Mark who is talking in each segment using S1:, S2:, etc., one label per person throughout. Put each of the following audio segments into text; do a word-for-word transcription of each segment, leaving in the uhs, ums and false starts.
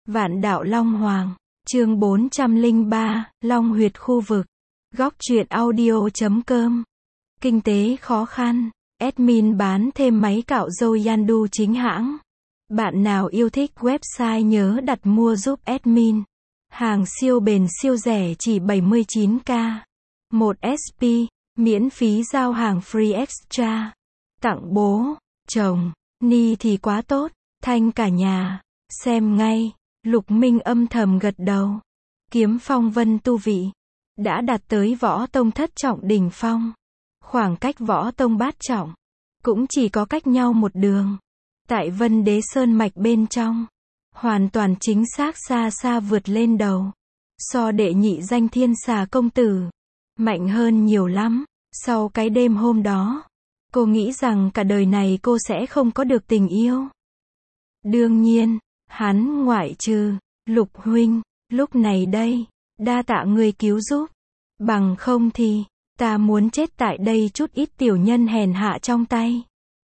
S1: Vạn đạo Long Hoàng, chương bốn trăm lẻ ba, Long Huyệt khu vực. Góc truyện audio chấm com. Kinh tế khó khăn, admin bán thêm máy cạo râu Yandu chính hãng. Bạn nào yêu thích website nhớ đặt mua giúp admin. Hàng siêu bền siêu rẻ chỉ bảy mươi chín k. một ét pê, miễn phí giao hàng free extra. Tặng bố, chồng, ni thì quá tốt, thanh cả nhà. Xem ngay. Lục Minh âm thầm gật đầu. Kiếm phong vân tu vị đã đạt tới võ tông thất trọng đỉnh phong. Khoảng cách võ tông bát trọng cũng chỉ có cách nhau một đường. Tại Vân Đế Sơn mạch bên trong, hoàn toàn chính xác xa xa vượt lên đầu. So đệ nhị danh Thiên Xà công tử, mạnh hơn nhiều lắm. Sau cái đêm hôm đó, cô nghĩ rằng cả đời này cô sẽ không có được tình yêu. Đương nhiên, hắn ngoại trừ Lục huynh, lúc này đây, đa tạ người cứu giúp. Bằng không thì, ta muốn chết tại đây chút ít tiểu nhân hèn hạ trong tay.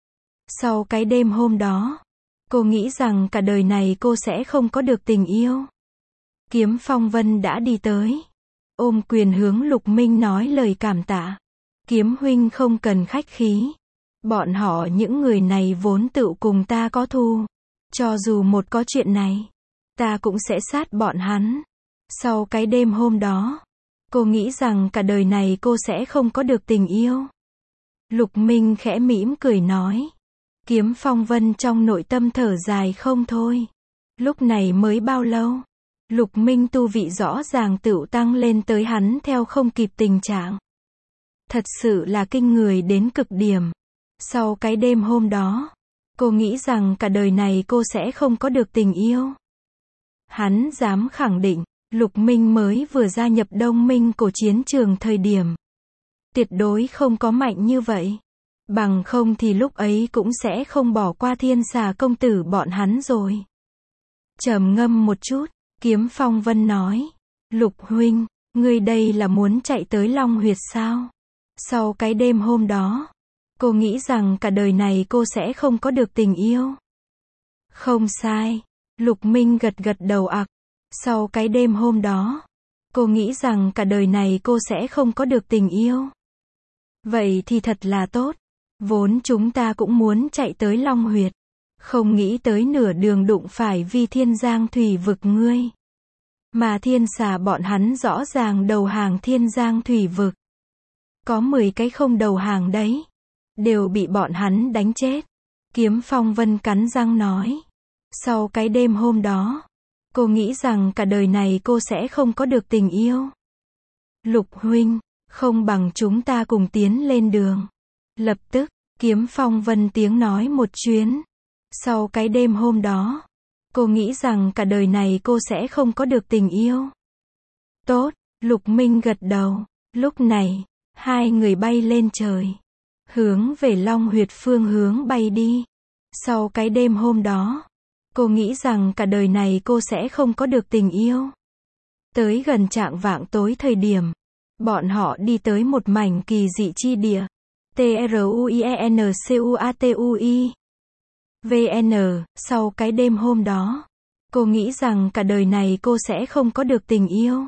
S1: Sau cái đêm hôm đó, cô nghĩ rằng cả đời này cô sẽ không có được tình yêu. Kiếm Phong Vân đã đi tới, ôm quyền hướng Lục Minh nói lời cảm tạ. Kiếm huynh không cần khách khí. Bọn họ những người này vốn tự cùng ta có thù. Cho dù một có chuyện này, ta cũng sẽ sát bọn hắn. Sau cái đêm hôm đó, cô nghĩ rằng cả đời này cô sẽ không có được tình yêu. Lục Minh khẽ mỉm cười nói. Kiếm Phong Vân trong nội tâm thở dài không thôi. Lúc này mới bao lâu? Lục Minh tu vị rõ ràng tựu tăng lên tới hắn theo không kịp tình trạng. Thật sự là kinh người đến cực điểm. Sau cái đêm hôm đó, cô nghĩ rằng cả đời này cô sẽ không có được tình yêu. Hắn dám khẳng định, Lục Minh mới vừa gia nhập Đông Minh cổ chiến trường thời điểm. Tuyệt đối không có mạnh như vậy. Bằng không thì lúc ấy cũng sẽ không bỏ qua Thiên Xà công tử bọn hắn rồi. Trầm ngâm một chút, Kiếm Phong Vân nói. Lục huynh, ngươi đây là muốn chạy tới Long Huyệt sao? Sau cái đêm hôm đó, cô nghĩ rằng cả đời này cô sẽ không có được tình yêu. Không sai. Lục Minh gật gật đầu ặc. Sau cái đêm hôm đó, cô nghĩ rằng cả đời này cô sẽ không có được tình yêu. Vậy thì thật là tốt. Vốn chúng ta cũng muốn chạy tới Long Huyệt. Không nghĩ tới nửa đường đụng phải Vi Thiên Giang Thủy vực ngươi. Mà Thiên Xà bọn hắn rõ ràng đầu hàng Thiên Giang Thủy vực. Có mười cái không đầu hàng đấy. Đều bị bọn hắn đánh chết. Kiếm Phong Vân cắn răng nói. Sau cái đêm hôm đó, cô nghĩ rằng cả đời này cô sẽ không có được tình yêu. Lục huynh, không bằng chúng ta cùng tiến lên đường. Lập tức, Kiếm Phong Vân tiếng nói một chuyến. Sau cái đêm hôm đó, cô nghĩ rằng cả đời này cô sẽ không có được tình yêu. Tốt, Lục Minh gật đầu. Lúc này, hai người bay lên trời, hướng về Long Huyệt phương hướng bay đi. Sau cái đêm hôm đó, cô nghĩ rằng cả đời này cô sẽ không có được tình yêu. Tới gần chạng vạng tối thời điểm, bọn họ đi tới một mảnh kỳ dị chi địa. T R U I E N C U A T U I V N, sau cái đêm hôm đó, cô nghĩ rằng cả đời này cô sẽ không có được tình yêu.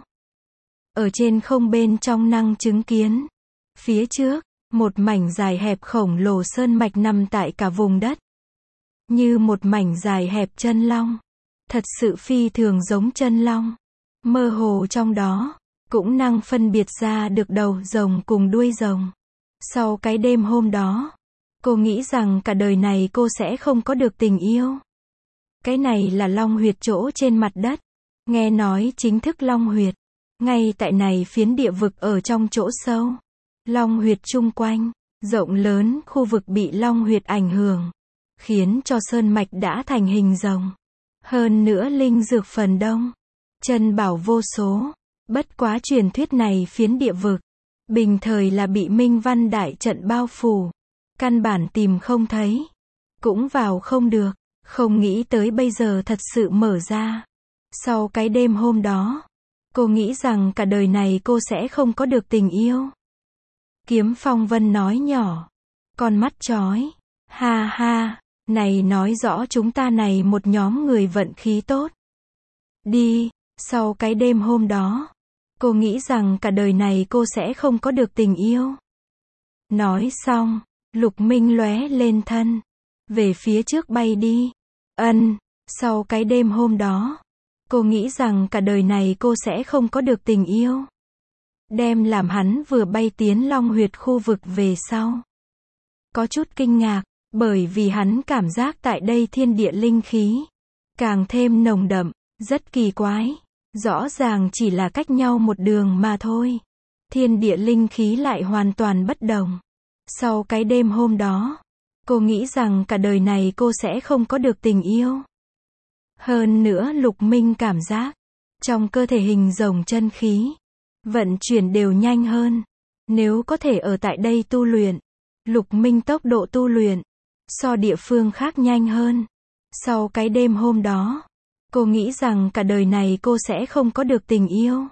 S1: Ở trên không bên trong năng chứng kiến. Phía trước, một mảnh dài hẹp khổng lồ sơn mạch nằm tại cả vùng đất. Như một mảnh dài hẹp chân long. Thật sự phi thường giống chân long. Mơ hồ trong đó, cũng năng phân biệt ra được đầu rồng cùng đuôi rồng. Sau cái đêm hôm đó, cô nghĩ rằng cả đời này cô sẽ không có được tình yêu. Cái này là Long Huyệt chỗ trên mặt đất. Nghe nói chính thức Long Huyệt. Ngay tại này phiến địa vực ở trong chỗ sâu. Long Huyệt chung quanh, rộng lớn khu vực bị Long Huyệt ảnh hưởng. Khiến cho sơn mạch đã thành hình rồng. Hơn nữa linh dược phần đông. Chân bảo vô số. Bất quá truyền thuyết này phiến địa vực. Bình thời là bị Minh Văn đại trận bao phủ. Căn bản tìm không thấy. Cũng vào không được. Không nghĩ tới bây giờ thật sự mở ra. Sau cái đêm hôm đó, cô nghĩ rằng cả đời này cô sẽ không có được tình yêu. Kiếm Phong Vân nói nhỏ. Con mắt chói. Ha ha. Này nói rõ chúng ta này một nhóm người vận khí tốt. đi. Sau cái đêm hôm đó, cô nghĩ rằng cả đời này cô sẽ không có được tình yêu. Nói xong, Lục Minh lóe lên thân, về phía trước bay đi. Ân, sau cái đêm hôm đó, cô nghĩ rằng cả đời này cô sẽ không có được tình yêu. Đem làm hắn vừa bay tiến Long Huyệt khu vực về sau. Có chút kinh ngạc, bởi vì hắn cảm giác tại đây thiên địa linh khí càng thêm nồng đậm, rất kỳ quái. Rõ ràng chỉ là cách nhau một đường mà thôi. Thiên địa linh khí lại hoàn toàn bất đồng. Sau cái đêm hôm đó, cô nghĩ rằng cả đời này cô sẽ không có được tình yêu. Hơn nữa Lục Minh cảm giác, trong cơ thể hình rồng chân khí, vận chuyển đều nhanh hơn. Nếu có thể ở tại đây tu luyện, Lục Minh tốc độ tu luyện, so địa phương khác nhanh hơn. Sau cái đêm hôm đó, cô nghĩ rằng cả đời này cô sẽ không có được tình yêu.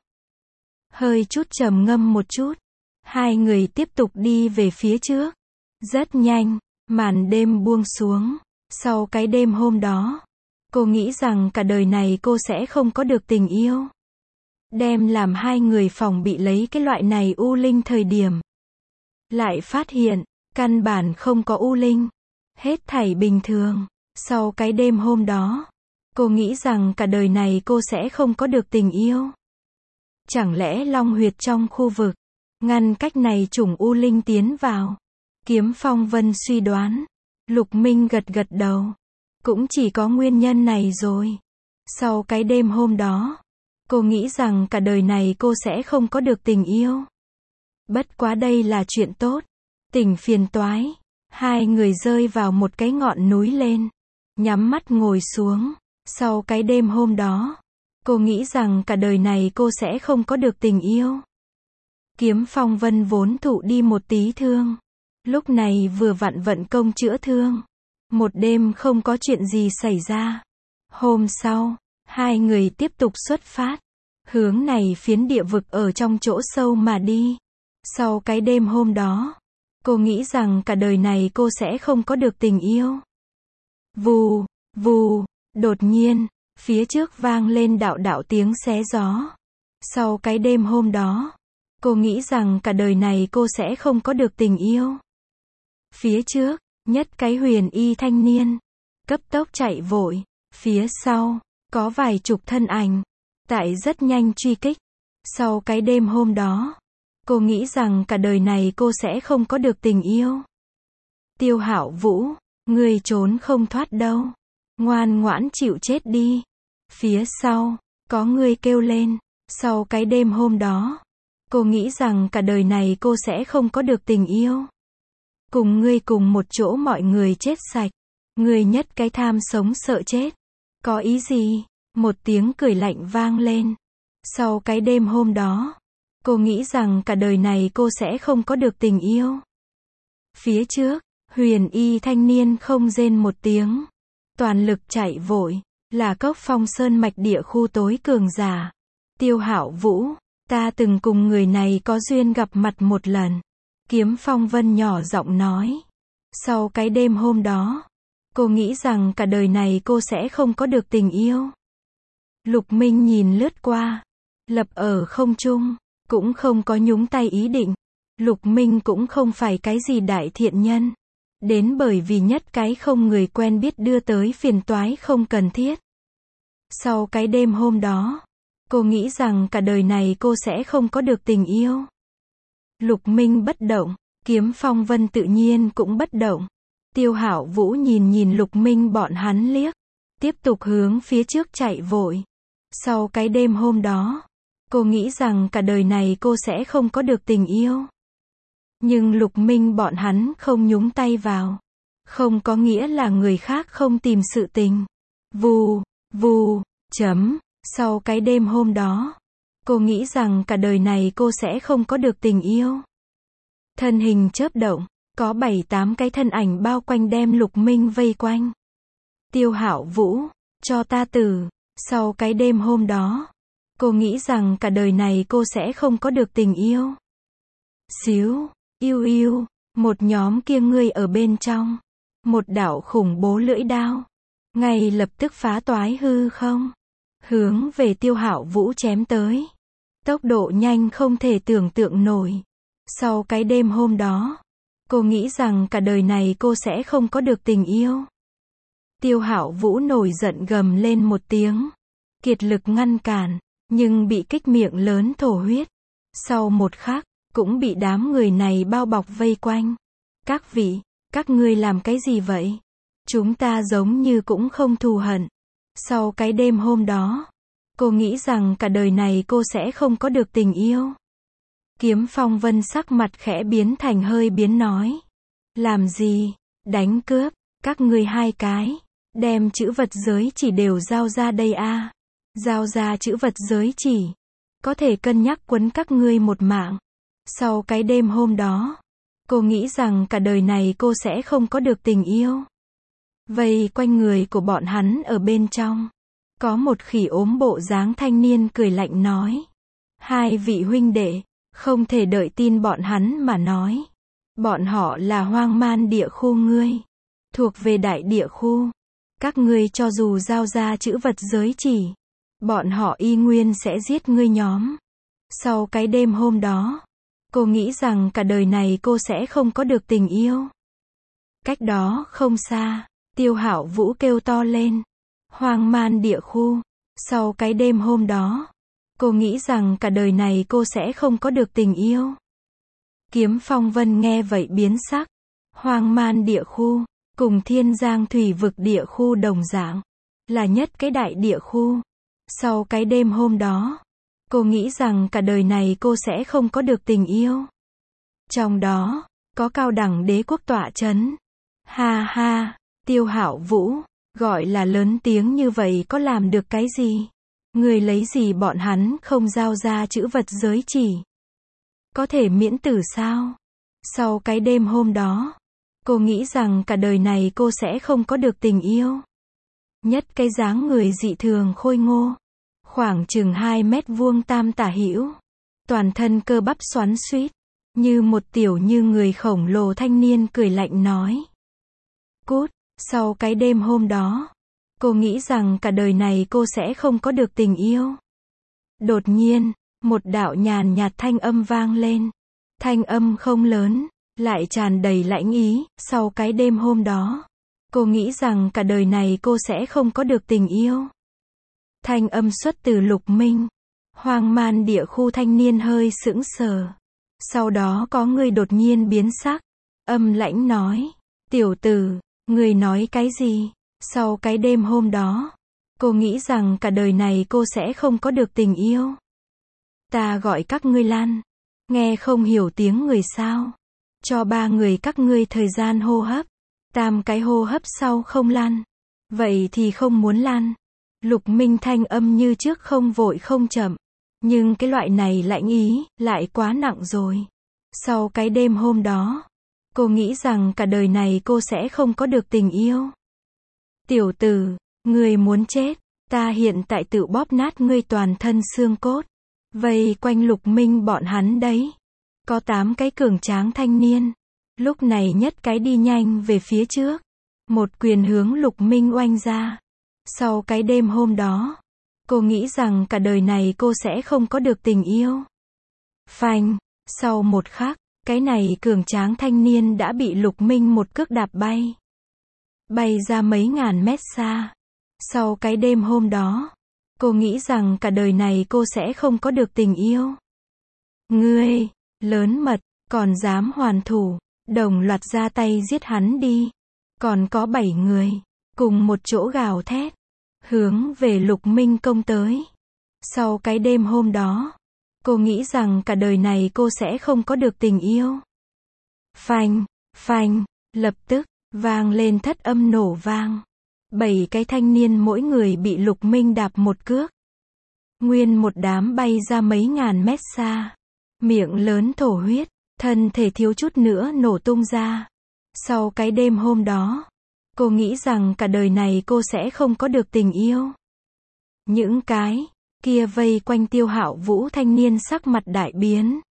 S1: Hơi chút trầm ngâm một chút, hai người tiếp tục đi về phía trước. Rất nhanh, màn đêm buông xuống. Sau cái đêm hôm đó, cô nghĩ rằng cả đời này cô sẽ không có được tình yêu. Đem làm hai người phòng bị lấy cái loại này u linh thời điểm. Lại phát hiện, căn bản không có u linh. Hết thảy bình thường. Sau cái đêm hôm đó, cô nghĩ rằng cả đời này cô sẽ không có được tình yêu. Chẳng lẽ Long Huyệt trong khu vực, ngăn cách này chủng u linh tiến vào? Kiếm Phong Vân suy đoán. Lục Minh gật gật đầu. Cũng chỉ có nguyên nhân này rồi. Sau cái đêm hôm đó, cô nghĩ rằng cả đời này cô sẽ không có được tình yêu. Bất quá đây là chuyện tốt. Tỉnh phiền toái. Hai người rơi vào một cái ngọn núi lên. Nhắm mắt ngồi xuống. Sau cái đêm hôm đó, cô nghĩ rằng cả đời này cô sẽ không có được tình yêu. Kiếm Phong Vân vốn thụ đi một tí thương. Lúc này vừa vặn vận công chữa thương. Một đêm không có chuyện gì xảy ra. Hôm sau, hai người tiếp tục xuất phát. Hướng này phiến địa vực ở trong chỗ sâu mà đi. Sau cái đêm hôm đó, cô nghĩ rằng cả đời này cô sẽ không có được tình yêu. Vù, vù, đột nhiên, phía trước vang lên đạo đạo tiếng xé gió. Sau cái đêm hôm đó, cô nghĩ rằng cả đời này cô sẽ không có được tình yêu. Phía trước, nhất cái huyền y thanh niên, cấp tốc chạy vội. Phía sau, có vài chục thân ảnh, tại rất nhanh truy kích. Sau cái đêm hôm đó, cô nghĩ rằng cả đời này cô sẽ không có được tình yêu. Tiêu Hạo Vũ, ngươi trốn không thoát đâu. Ngoan ngoãn chịu chết đi. Phía sau, có người kêu lên. Sau cái đêm hôm đó, cô nghĩ rằng cả đời này cô sẽ không có được tình yêu. Cùng ngươi cùng một chỗ mọi người chết sạch. Ngươi nhất cái tham sống sợ chết. Có ý gì? Một tiếng cười lạnh vang lên. Sau cái đêm hôm đó, cô nghĩ rằng cả đời này cô sẽ không có được tình yêu. Phía trước, huyền y thanh niên không rên một tiếng. Toàn lực chạy vội, là Cốc Phong Sơn mạch địa khu tối cường giả. Tiêu Hạo Vũ, ta từng cùng người này có duyên gặp mặt một lần. Kiếm Phong Vân nhỏ giọng nói. Sau cái đêm hôm đó, cô nghĩ rằng cả đời này cô sẽ không có được tình yêu. Lục Minh nhìn lướt qua, lập ở không trung, cũng không có nhúng tay ý định. Lục Minh cũng không phải cái gì đại thiện nhân. Đến bởi vì nhất cái không người quen biết đưa tới phiền toái không cần thiết. Sau cái đêm hôm đó, cô nghĩ rằng cả đời này cô sẽ không có được tình yêu. Lục Minh bất động, Kiếm Phong Vân tự nhiên cũng bất động. Tiêu Hạo Vũ nhìn nhìn Lục Minh bọn hắn liếc, tiếp tục hướng phía trước chạy vội. Sau cái đêm hôm đó, cô nghĩ rằng cả đời này cô sẽ không có được tình yêu. Nhưng Lục Minh bọn hắn không nhúng tay vào. Không có nghĩa là người khác không tìm sự tình. Vù, vù, chấm. Sau cái đêm hôm đó, cô nghĩ rằng cả đời này cô sẽ không có được tình yêu. Thân hình chớp động, có bảy tám cái thân ảnh bao quanh đem Lục Minh vây quanh. Tiêu Hạo Vũ, cho ta tử. Sau cái đêm hôm đó, cô nghĩ rằng cả đời này cô sẽ không có được tình yêu. Xíu, yêu yêu, một nhóm kia ngươi ở bên trong. Một đạo khủng bố lưỡi đao, ngay lập tức phá toái hư không. hướng về Tiêu Hạo Vũ chém tới. Tốc độ nhanh không thể tưởng tượng nổi. Sau cái đêm hôm đó, cô nghĩ rằng cả đời này cô sẽ không có được tình yêu. Tiêu Hạo Vũ nổi giận gầm lên một tiếng, kiệt lực ngăn cản, nhưng bị kích miệng lớn thổ huyết. Sau một khắc, cũng bị đám người này bao bọc vây quanh. Các vị, các ngươi làm cái gì vậy? Chúng ta giống như cũng không thù hận. Sau cái đêm hôm đó, cô nghĩ rằng cả đời này cô sẽ không có được tình yêu. Kiếm Phong Vân sắc mặt khẽ biến thành hơi biến nói. Làm gì? Đánh cướp, các ngươi hai cái. Đem chữ vật giới chỉ đều giao ra đây a. Giao ra chữ vật giới chỉ. Có thể cân nhắc quấn các ngươi một mạng. Sau cái đêm hôm đó, cô nghĩ rằng cả đời này cô sẽ không có được tình yêu. Vây quanh người của bọn hắn ở bên trong, có một khỉ ốm bộ dáng thanh niên cười lạnh nói. Hai vị huynh đệ, không thể đợi tin bọn hắn mà nói. Bọn họ là hoang man địa khu ngươi, thuộc về đại địa khu. Các ngươi cho dù giao ra chữ vật giới chỉ, bọn họ y nguyên sẽ giết ngươi nhóm. Sau cái đêm hôm đó, cô nghĩ rằng cả đời này cô sẽ không có được tình yêu. Cách đó không xa, Tiêu Hạo Vũ kêu to lên. Hoang man địa khu. Sau cái đêm hôm đó, cô nghĩ rằng cả đời này cô sẽ không có được tình yêu. Kiếm Phong Vân nghe vậy biến sắc. Hoang man địa khu, cùng Thiên Giang thủy vực địa khu đồng dạng, là nhất cái đại địa khu. Sau cái đêm hôm đó, cô nghĩ rằng cả đời này cô sẽ không có được tình yêu. Trong đó, có cao đẳng đế quốc tọa chấn. Ha ha, Tiêu Hạo Vũ, gọi là lớn tiếng như vậy có làm được cái gì? Người lấy gì bọn hắn không giao ra chữ vật giới chỉ? Có thể miễn tử sao? Sau cái đêm hôm đó, cô nghĩ rằng cả đời này cô sẽ không có được tình yêu. Nhất cái dáng người dị thường khôi ngô, khoảng chừng hai mét vuông tam tả hữu, toàn thân cơ bắp xoắn xuýt, như một tiểu như người khổng lồ thanh niên cười lạnh nói. Cút, sau cái đêm hôm đó, cô nghĩ rằng cả đời này cô sẽ không có được tình yêu. Đột nhiên, một đạo nhàn nhạt thanh âm vang lên. Thanh âm không lớn, lại tràn đầy lãnh ý. Sau cái đêm hôm đó, cô nghĩ rằng cả đời này cô sẽ không có được tình yêu. Thanh âm xuất từ Lục Minh. Hoang man địa khu thanh niên hơi sững sờ. Sau đó có người đột nhiên biến sắc. Âm lãnh nói. Tiểu tử, người nói cái gì? Sau cái đêm hôm đó, cô nghĩ rằng cả đời này cô sẽ không có được tình yêu. Ta gọi các ngươi lăn. Nghe không hiểu tiếng người sao? Cho ba người các ngươi thời gian hô hấp. Tam cái hô hấp sau không lăn. Vậy thì không muốn lăn. Lục Minh thanh âm như trước không vội không chậm. Nhưng cái loại này lãnh ý, lại quá nặng rồi. Sau cái đêm hôm đó, cô nghĩ rằng cả đời này cô sẽ không có được tình yêu. Tiểu tử, người muốn chết, ta hiện tại tự bóp nát ngươi toàn thân xương cốt. Vây quanh Lục Minh bọn hắn đấy. Có tám cái cường tráng thanh niên. Lúc này nhất cái đi nhanh về phía trước. Một quyền hướng Lục Minh oanh ra. Sau cái đêm hôm đó, cô nghĩ rằng cả đời này cô sẽ không có được tình yêu. Phanh, sau một khắc, cái này cường tráng thanh niên đã bị Lục Minh một cước đạp bay. Bay ra mấy ngàn mét xa. Sau cái đêm hôm đó, cô nghĩ rằng cả đời này cô sẽ không có được tình yêu. Ngươi, lớn mật, còn dám hoàn thủ, đồng loạt ra tay giết hắn đi. Còn có bảy người, cùng một chỗ gào thét, hướng về Lục Minh công tới. Sau cái đêm hôm đó, cô nghĩ rằng cả đời này cô sẽ không có được tình yêu. Phanh, phanh, lập tức, vang lên thất âm nổ vang. Bảy cái thanh niên mỗi người bị Lục Minh đạp một cước. Nguyên một đám bay ra mấy ngàn mét xa. Miệng lớn thổ huyết, thân thể thiếu chút nữa nổ tung ra. Sau cái đêm hôm đó, cô nghĩ rằng cả đời này cô sẽ không có được tình yêu. Những cái kia vây quanh Tiêu Hạo Vũ thanh niên sắc mặt đại biến.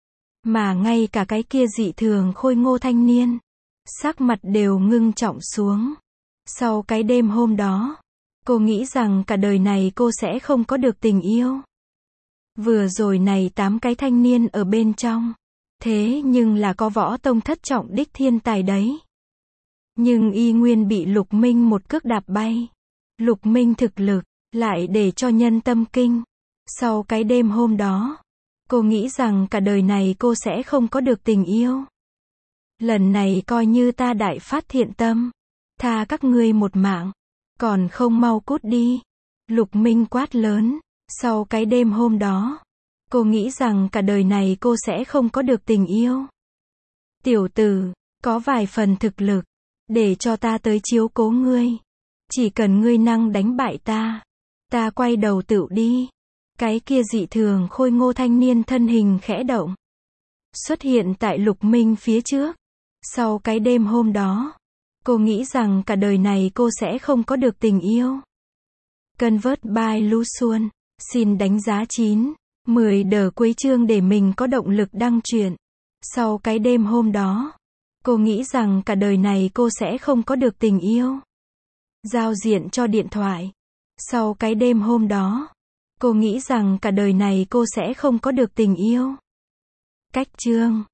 S1: Mà ngay cả cái kia dị thường khôi ngô thanh niên, sắc mặt đều ngưng trọng xuống. Sau cái đêm hôm đó, Cô nghĩ rằng cả đời này cô sẽ không có được tình yêu. Vừa rồi này tám cái thanh niên ở bên trong. Thế nhưng là có võ tông thất trọng đích thiên tài đấy. Nhưng y nguyên bị Lục Minh một cước đạp bay. Lục Minh thực lực, lại để cho nhân tâm kinh. Sau cái đêm hôm đó, cô nghĩ rằng cả đời này cô sẽ không có được tình yêu. Lần này coi như ta đại phát thiện tâm. Tha các ngươi một mạng. Còn không mau cút đi. Lục Minh quát lớn. Sau cái đêm hôm đó, cô nghĩ rằng cả đời này cô sẽ không có được tình yêu. Tiểu tử, có vài phần thực lực, để cho ta tới chiếu cố ngươi. Chỉ cần ngươi năng đánh bại ta, ta quay đầu tựu đi. Cái kia dị thường khôi ngô thanh niên thân hình khẽ động, xuất hiện tại Lục Minh phía trước. Sau cái đêm hôm đó, cô nghĩ rằng cả đời này cô sẽ không có được tình yêu. Convert by Lu Xuân. Xin đánh giá chín, mười đờ cuối chương để mình có động lực đăng truyện. Sau cái đêm hôm đó, cô nghĩ rằng cả đời này cô sẽ không có được tình yêu. Giao diện cho điện thoại. Sau cái đêm hôm đó, cô nghĩ rằng cả đời này cô sẽ không có được tình yêu. Cách chương